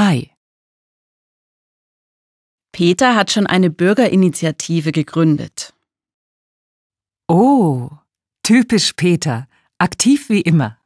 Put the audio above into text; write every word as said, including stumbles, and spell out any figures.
drei. Peter hat schon eine Bürgerinitiative gegründet. Oh, typisch Peter, aktiv wie immer.